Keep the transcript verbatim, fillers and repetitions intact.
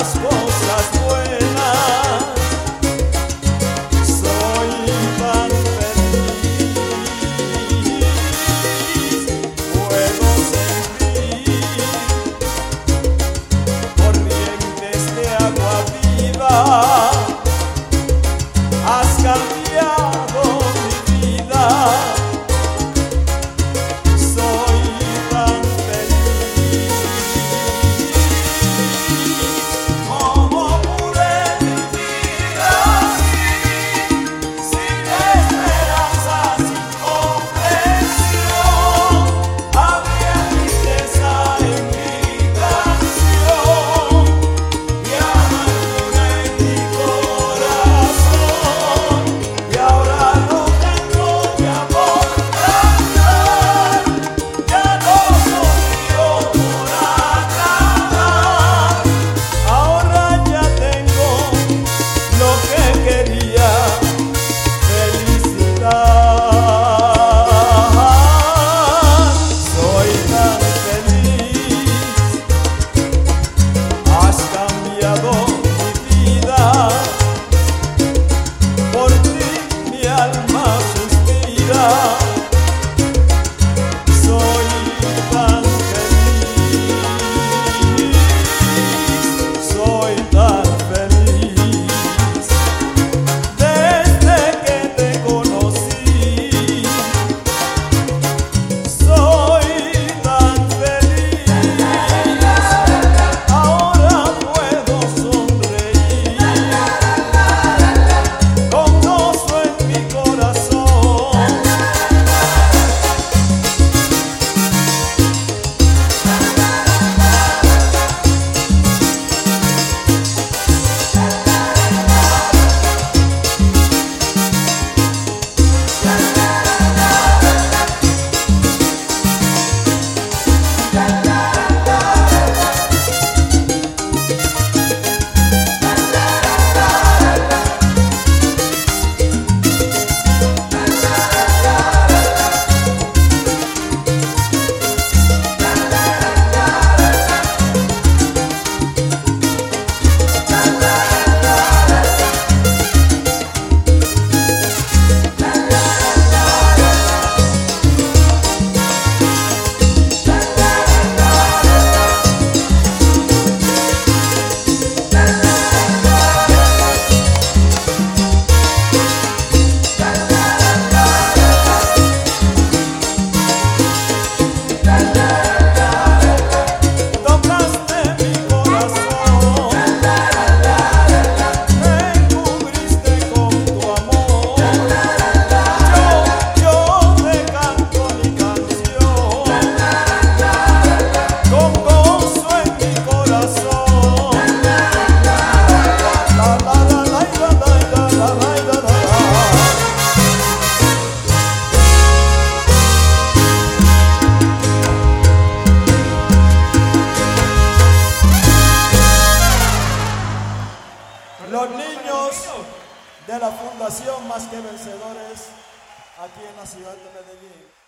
las cosas buenas. Soy tan feliz, puedo sentir corrientes de agua viva. Has cambiado mi vida. Soy tan feliz. ¿Cómo pude vivir así, sin esperanza, sin comprensión? Había tristeza en mi canción y amargura en mi corazón. Y ahora no tengo mi amor cantar, ya no sonrío por agradar. Ahora ya tengo lo que quería, felicidad. Soy tan feliz, has cambiado mi vida. Por ti mi alma suspira. Soy tan feliz, soy tan feliz. Desde que te conocí, soy tan feliz. Ahora puedo sonreír con gozo en mi corazón. Tocaste mi corazón, me cubriste con tu amor. Yo, yo te canto mi canción, con gozo en mi corazón. La la la la la la la la la la. Los niños de la Fundación Más que Vencedores, aquí en la ciudad de Medellín.